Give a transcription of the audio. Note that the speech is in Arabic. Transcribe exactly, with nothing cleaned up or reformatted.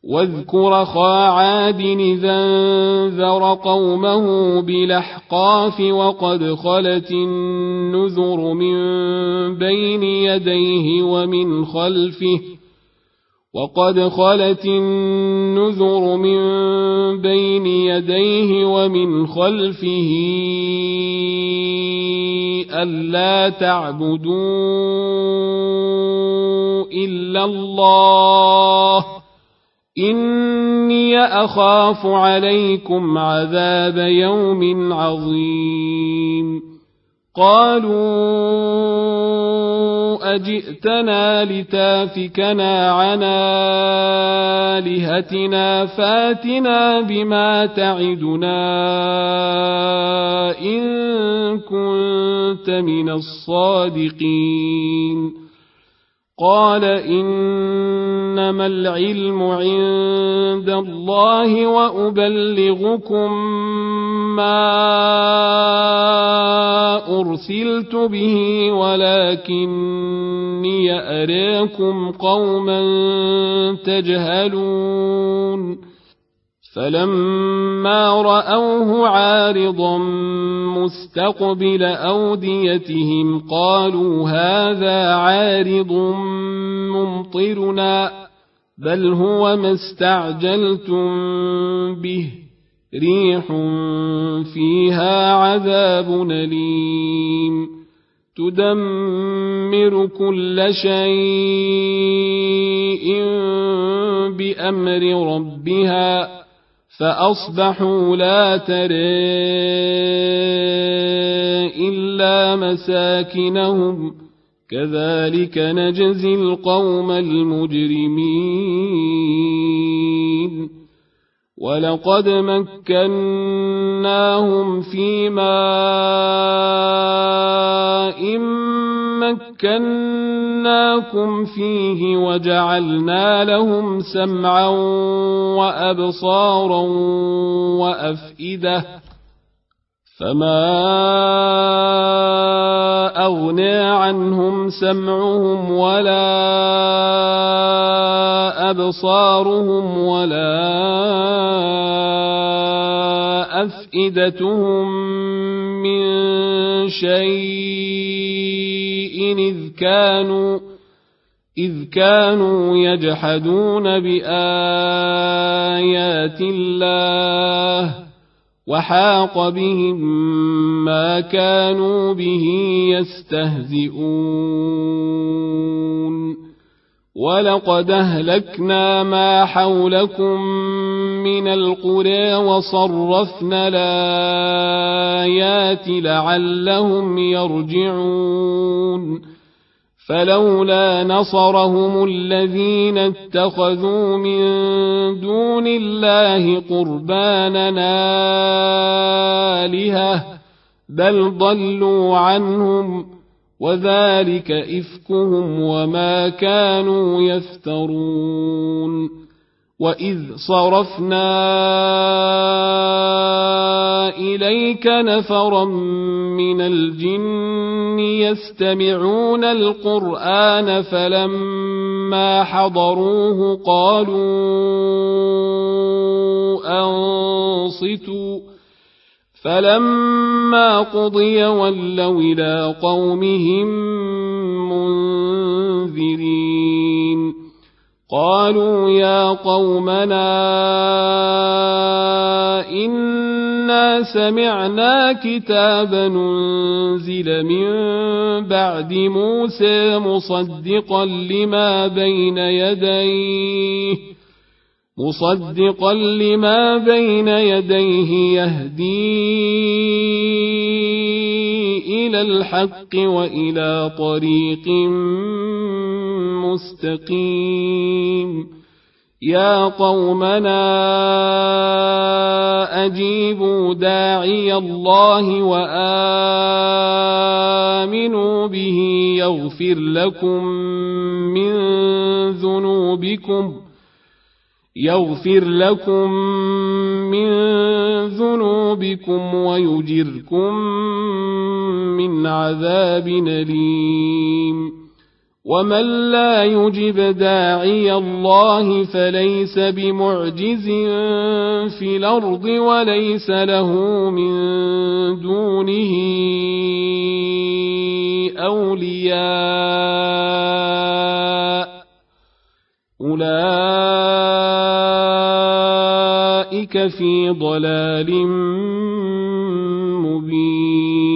واذكر أخا عاد إذا انذر قومه بالأحقاف وقد خلت النذر من بين يديه ومن خلفه وقد خلت النذر من بين يديه ومن خلفه ألا تعبدوا إلا الله إني أخاف عليكم عذاب يوم عظيم قالوا أجئتنا لتافكنا عن آلهتنا فاتنا بما تعدنا إن كنت من الصادقين قال إنما العلم عند الله وأبلغكم ما أرسلت به ولكني أراكم قوما تجهلون فلما رأوه عارضا مستقبل أوديتهم قالوا هذا عارض ممطرنا بل هو ما استعجلتم به ريح فيها عذاب أليم تدمر كل شيء بأمر ربها فأصبحوا لا ترى إلا مساكنهم كذلك نجزي القوم المجرمين ولقد مكناهم في ماء مكناكم فيه وجعلنا لهم سمعا وأبصارا وأفئدة فما أغنى عنهم سمعهم ولا أبصارهم ولا أفئدتهم من شيء إذ كانوا إذ كانوا يجحدون بآيات الله وحاق بهم ما كانوا به يستهزئون ولقد أهلكنا ما حولكم من القرى وصرفنا الآيات لعلهم يرجعون فلولا نصرهم الذين اتخذوا من دون الله قربانا آلهة بل ضلوا عنهم وذلك إفكهم وما كانوا يفترون وإذ صرفنا إليك نفرا من الجن يستمعون القرآن فلما حضروه قالوا أنصتوا فلما قضي ولوا إلى قومهم منذرين قالوا يا قومنا إنا سمعنا كتابا أنزل من بعد موسى مصدقا لما بين يديه مصدقا لما بين يديه يهدي إلى الحق وإلى طريق مستقيم يا قومنا أجيبوا داعي الله وآمنوا به يغفر لكم من ذنوبكم يغفر لكم من ذنوبكم ويجركم من عذاب أليم ومن لا يجب داعي الله فليس بمعجز في الأرض وليس له من دونه أولياء أولئك في ضلال مبين